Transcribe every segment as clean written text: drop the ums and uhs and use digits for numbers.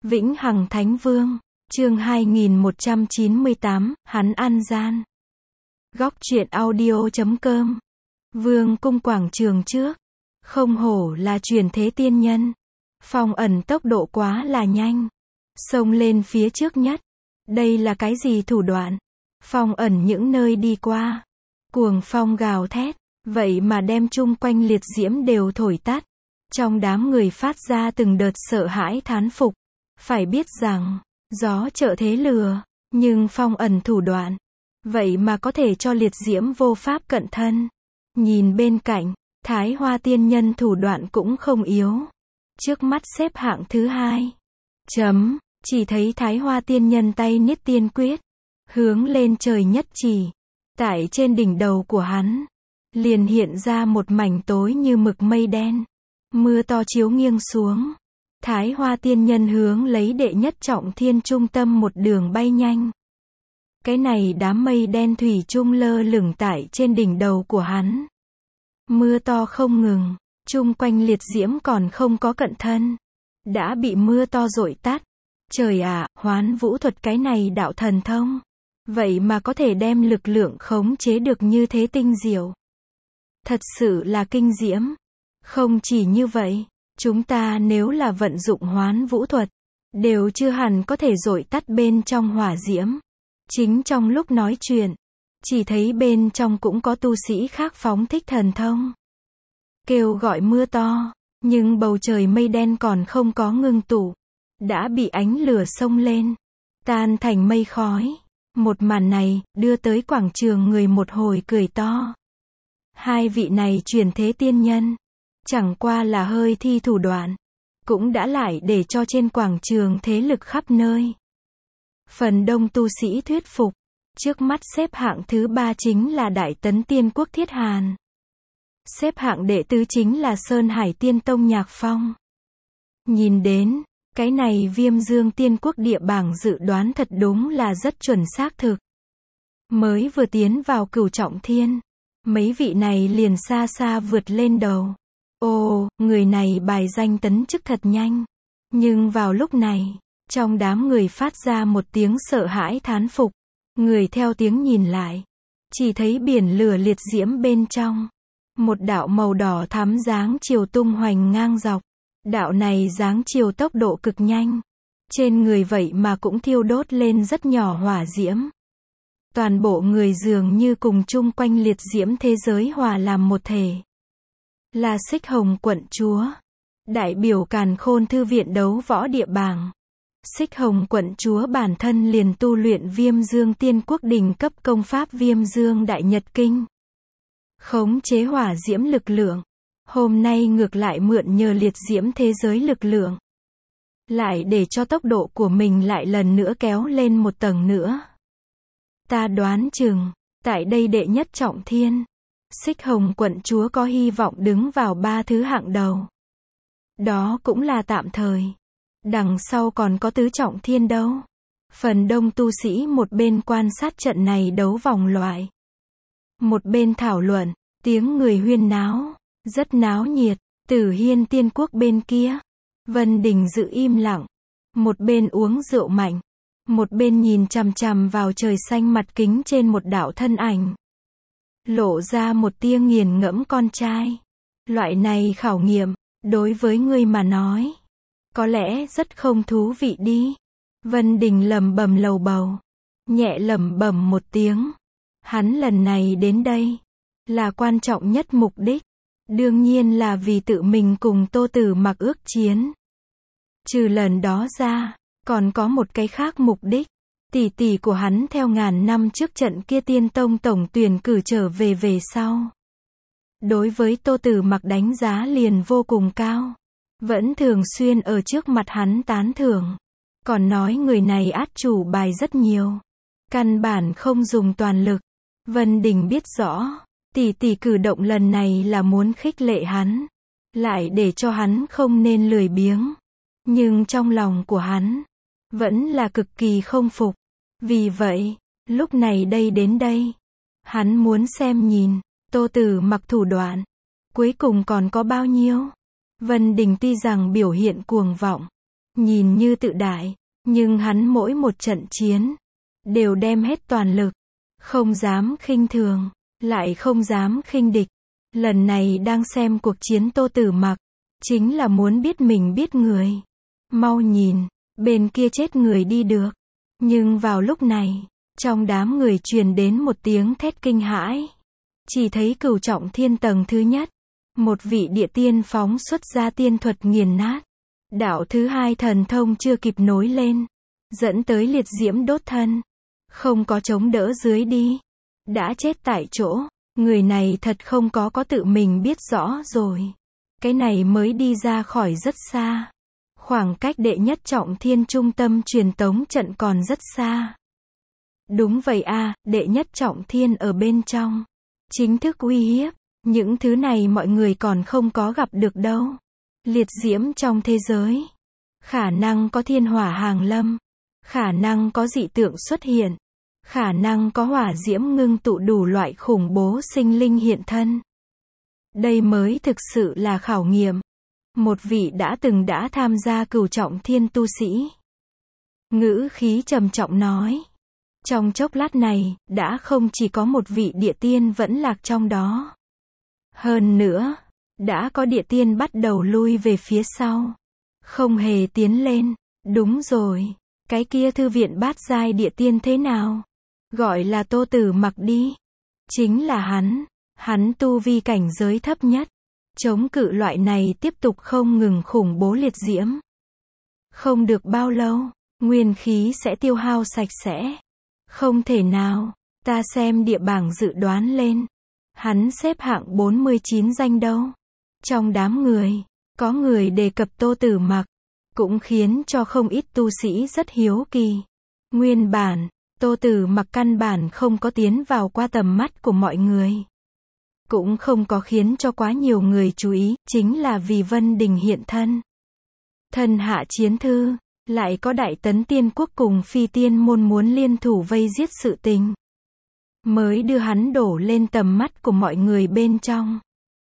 Vĩnh Hằng Thánh Vương, chương 2198, hắn ăn gian. Góc truyện audio.com. Vương cung quảng trường trước. Không hổ là truyền thế tiên nhân. Phong ẩn tốc độ quá là nhanh. Xông lên phía trước nhất. Đây là cái gì thủ đoạn? Phong ẩn những nơi đi qua. Cuồng phong gào thét. Vậy mà đem chung quanh liệt diễm đều thổi tắt. Trong đám người phát ra từng đợt sợ hãi thán phục. Phải biết rằng, gió trợ thế lừa, nhưng phong ẩn thủ đoạn. Vậy mà có thể cho liệt diễm vô pháp cận thân. Nhìn bên cạnh, Thái Hoa tiên nhân thủ đoạn cũng không yếu. Trước mắt xếp hạng thứ 2. Chỉ thấy Thái Hoa tiên nhân tay niết tiên quyết. Hướng lên trời nhất chỉ. Tại trên đỉnh đầu của hắn, liền hiện ra một mảnh tối như mực mây đen. Mưa to chiếu nghiêng xuống. Thái Hoa tiên nhân hướng lấy đệ nhất trọng thiên trung tâm một đường bay nhanh. Cái này đám mây đen thủy chung lơ lửng tại trên đỉnh đầu của hắn. Mưa to không ngừng, chung quanh liệt diễm còn không có cận thân. Đã bị mưa to dội tắt. Trời ạ, Hoán Vũ thuật cái này đạo thần thông. Vậy mà có thể đem lực lượng khống chế được như thế tinh diệu. Thật sự là kinh diễm. Không chỉ như vậy. Chúng ta nếu là vận dụng Hoán Vũ thuật, đều chưa hẳn có thể dội tắt bên trong hỏa diễm. Chính trong lúc nói chuyện, chỉ thấy bên trong cũng có tu sĩ khác phóng thích thần thông. Kêu gọi mưa to, nhưng bầu trời mây đen còn không có ngưng tụ. Đã bị ánh lửa xông lên, tan thành mây khói. Một màn này, đưa tới quảng trường người một hồi cười to. Hai vị này truyền thế tiên nhân. Chẳng qua là hơi thi thủ đoạn. Cũng đã lại để cho trên quảng trường thế lực khắp nơi. Phần đông tu sĩ thuyết phục. Trước mắt xếp hạng thứ 3 chính là Đại Tấn Tiên Quốc Thiết Hàn. Xếp hạng đệ tứ chính là Sơn Hải Tiên Tông Nhạc Phong. Nhìn đến, cái này Viêm Dương Tiên Quốc địa bảng dự đoán thật đúng là rất chuẩn xác thực. Mới vừa tiến vào cửu trọng thiên. Mấy vị này liền xa xa vượt lên đầu. Ồ, người này bài danh tấn chức thật nhanh. Nhưng vào lúc này, trong đám người phát ra một tiếng sợ hãi thán phục. Người theo tiếng nhìn lại, chỉ thấy biển lửa liệt diễm bên trong. Một đạo màu đỏ thắm dáng chiều tung hoành ngang dọc. Đạo này dáng chiều tốc độ cực nhanh. Trên người vậy mà cũng thiêu đốt lên rất nhỏ hỏa diễm. Toàn bộ người dường như cùng chung quanh liệt diễm thế giới hòa làm một thể. Là Xích Hồng quận chúa. Đại biểu Càn Khôn thư viện đấu võ địa bảng. Xích Hồng quận chúa bản thân liền tu luyện Viêm Dương Tiên Quốc đỉnh cấp công pháp Viêm Dương Đại Nhật Kinh. Khống chế hỏa diễm lực lượng. Hôm nay ngược lại mượn nhờ liệt diễm thế giới lực lượng. Lại để cho tốc độ của mình lại lần nữa kéo lên một tầng nữa. Ta đoán chừng, tại đây đệ nhất trọng thiên. Xích Hồng quận chúa có hy vọng đứng vào 3 thứ hạng đầu. Đó cũng là tạm thời. Đằng sau còn có tứ trọng thiên đâu. Phần đông tu sĩ một bên quan sát trận này đấu vòng loại. Một bên thảo luận, tiếng người huyên náo, rất náo nhiệt. Tử Hiên Tiên Quốc bên kia, Vân Đình giữ im lặng. Một bên uống rượu mạnh. Một bên nhìn chằm chằm vào trời xanh mặt kính trên một đạo thân ảnh. Lộ ra một tia nghiền ngẫm con trai. Loại này khảo nghiệm, đối với ngươi mà nói, có lẽ rất không thú vị đi. Vân Đình lẩm bẩm lầu bầu. Nhẹ lẩm bẩm một tiếng. Hắn lần này đến đây, là quan trọng nhất mục đích. Đương nhiên là vì tự mình cùng Tô Tử Mặc ước chiến. Trừ lần đó ra, còn có một cái khác mục đích. Tỷ tỷ của hắn theo ngàn năm trước trận kia Tiên Tông tổng tuyển cử trở về sau. Đối với Tô Tử Mặc đánh giá liền vô cùng cao. Vẫn thường xuyên ở trước mặt hắn tán thưởng. Còn nói người này át chủ bài rất nhiều. Căn bản không dùng toàn lực. Vân Đình biết rõ, tỷ tỷ cử động lần này là muốn khích lệ hắn. Lại để cho hắn không nên lười biếng. Nhưng trong lòng của hắn, vẫn là cực kỳ không phục. Vì vậy, lúc này đến đây, hắn muốn xem nhìn, Tô Tử Mặc thủ đoạn, cuối cùng còn có bao nhiêu. Vân Đình tuy rằng biểu hiện cuồng vọng, nhìn như tự đại, nhưng hắn mỗi một trận chiến, đều đem hết toàn lực, không dám khinh thường, lại không dám khinh địch. Lần này đang xem cuộc chiến Tô Tử Mặc, chính là muốn biết mình biết người. Mau nhìn, bên kia chết người đi được. Nhưng vào lúc này, trong đám người truyền đến một tiếng thét kinh hãi. Chỉ thấy Cửu Trọng Thiên tầng thứ nhất, một vị địa tiên phóng xuất ra tiên thuật nghiền nát. Đạo thứ hai thần thông chưa kịp nối lên, dẫn tới liệt diễm đốt thân. Không có chống đỡ dưới đi, đã chết tại chỗ. Người này thật không có tự mình biết rõ rồi. Cái này mới đi ra khỏi rất xa. Khoảng cách đệ nhất trọng thiên trung tâm truyền tống trận còn rất xa. Đúng vậy a, đệ nhất trọng thiên ở bên trong. Chính thức uy hiếp. Những thứ này mọi người còn không có gặp được đâu. Liệt diễm trong thế giới. Khả năng có thiên hỏa hàng lâm. Khả năng có dị tượng xuất hiện. Khả năng có hỏa diễm ngưng tụ đủ loại khủng bố sinh linh hiện thân. Đây mới thực sự là khảo nghiệm. Một vị đã tham gia Cửu Trọng Thiên tu sĩ. Ngữ khí trầm trọng nói. Trong chốc lát này, đã không chỉ có một vị địa tiên vẫn lạc trong đó. Hơn nữa, đã có địa tiên bắt đầu lui về phía sau. Không hề tiến lên. Đúng rồi, cái kia thư viện bát giai địa tiên thế nào? Gọi là Tô Tử Mặc đi. Chính là hắn tu vi cảnh giới thấp nhất. Chống cự loại này tiếp tục không ngừng khủng bố liệt diễm. Không được bao lâu, nguyên khí sẽ tiêu hao sạch sẽ. Không thể nào, ta xem địa bảng dự đoán lên. Hắn xếp hạng 49 danh đâu. Trong đám người, có người đề cập Tô Tử Mặc, cũng khiến cho không ít tu sĩ rất hiếu kỳ. Nguyên bản, Tô Tử Mặc căn bản không có tiến vào qua tầm mắt của mọi người. Cũng không có khiến cho quá nhiều người chú ý, chính là vì Vân Đình hiện thân. Thần hạ chiến thư, lại có Đại Tấn Tiên Quốc cùng Phi Tiên Môn muốn liên thủ vây giết sự tình. Mới đưa hắn đổ lên tầm mắt của mọi người bên trong.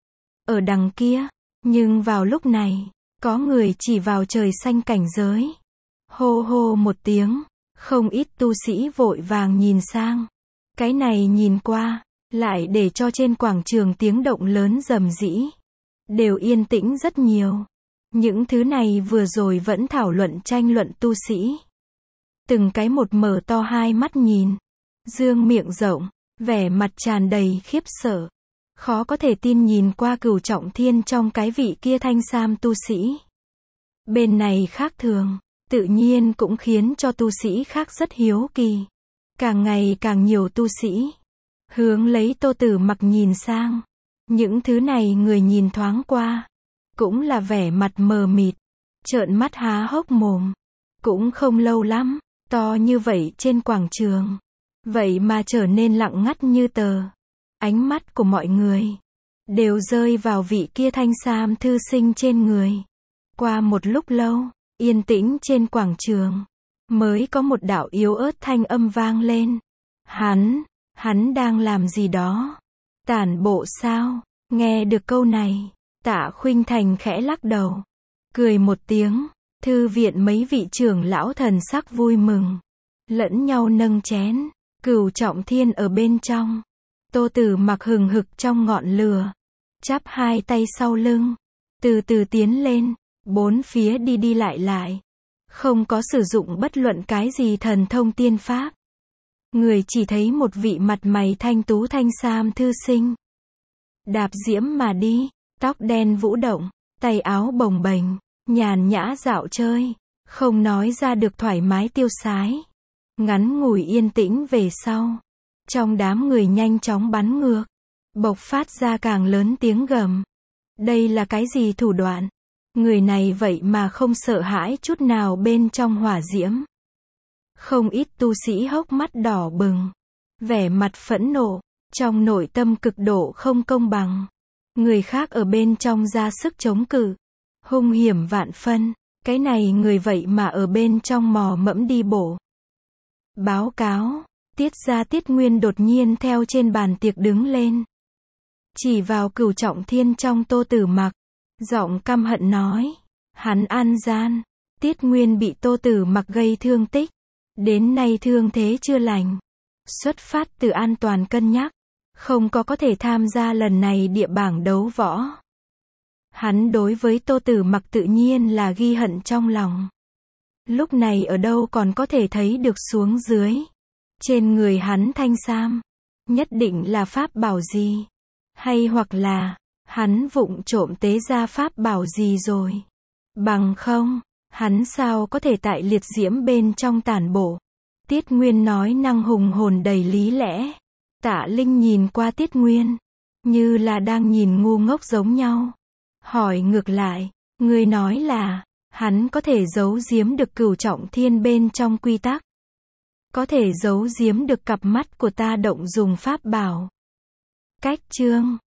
Ở đằng kia, nhưng vào lúc này, có người chỉ vào trời xanh cảnh giới. Hô hô một tiếng, không ít tu sĩ vội vàng nhìn sang. Cái này nhìn qua, lại để cho trên quảng trường tiếng động lớn rầm rĩ. Đều yên tĩnh rất nhiều. Những thứ này vừa rồi vẫn thảo luận tranh luận tu sĩ. Từng cái một mở to hai mắt nhìn. Dương miệng rộng, vẻ mặt tràn đầy khiếp sợ. Khó có thể tin nhìn qua Cửu Trọng Thiên trong cái vị kia thanh sam tu sĩ. Bên này khác thường, tự nhiên cũng khiến cho tu sĩ khác rất hiếu kỳ. Càng ngày càng nhiều tu sĩ hướng lấy Tô Tử Mặc nhìn sang. Những thứ này người nhìn thoáng qua, cũng là vẻ mặt mờ mịt, trợn mắt há hốc mồm. Cũng không lâu lắm, to như vậy trên quảng trường, vậy mà trở nên lặng ngắt như tờ. Ánh mắt của mọi người đều rơi vào vị kia thanh sam thư sinh trên người. Qua một lúc lâu, yên tĩnh trên quảng trường, mới có một đạo yếu ớt thanh âm vang lên. Hắn đang làm gì đó? Tản bộ sao? Nghe được câu này, Tạ Khuynh Thành khẽ lắc đầu, cười một tiếng. Thư viện mấy vị trưởng lão thần sắc vui mừng, lẫn nhau nâng chén. Cửu Trọng Thiên ở bên trong, Tô Tử Mặc hừng hực trong ngọn lửa, chắp hai tay sau lưng, từ từ tiến lên, bốn phía đi lại, không có sử dụng bất luận cái gì thần thông tiên pháp. Người chỉ thấy một vị mặt mày thanh tú thanh sam thư sinh, đạp diễm mà đi, tóc đen vũ động, tay áo bồng bềnh, nhàn nhã dạo chơi, không nói ra được thoải mái tiêu sái. Ngắn ngủi yên tĩnh về sau, trong đám người nhanh chóng bắn ngược, bộc phát ra càng lớn tiếng gầm. Đây là cái gì thủ đoạn? Người này vậy mà không sợ hãi chút nào bên trong hỏa diễm. Không ít tu sĩ hốc mắt đỏ bừng, vẻ mặt phẫn nộ, trong nội tâm cực độ không công bằng. Người khác ở bên trong ra sức chống cự, hung hiểm vạn phân, cái này người vậy mà ở bên trong mò mẫm đi bộ. Báo cáo, Tiết Nguyên đột nhiên theo trên bàn tiệc đứng lên, chỉ vào Cửu Trọng Thiên trong Tô Tử Mặc, giọng căm hận nói, hắn ăn gian, Tiết Nguyên bị Tô Tử Mặc gây thương tích. Đến nay thương thế chưa lành. Xuất phát từ an toàn cân nhắc. Không có thể tham gia lần này địa bảng đấu võ. Hắn đối với Tô Tử Mặc tự nhiên là ghi hận trong lòng. Lúc này ở đâu còn có thể thấy được xuống dưới. Trên người hắn thanh sam. Nhất định là pháp bảo gì. Hay hoặc là, hắn vụng trộm tế ra pháp bảo gì rồi. Bằng không, hắn sao có thể tại liệt diễm bên trong tản bộ. Tiết Nguyên nói năng hùng hồn đầy lý lẽ. Tạ Linh nhìn qua Tiết Nguyên. Như là đang nhìn ngu ngốc giống nhau. Hỏi ngược lại, ngươi nói là, hắn có thể giấu giếm được cửu trọng thiên bên trong quy tắc. Có thể giấu giếm được cặp mắt của ta động dùng pháp bảo. Cách chương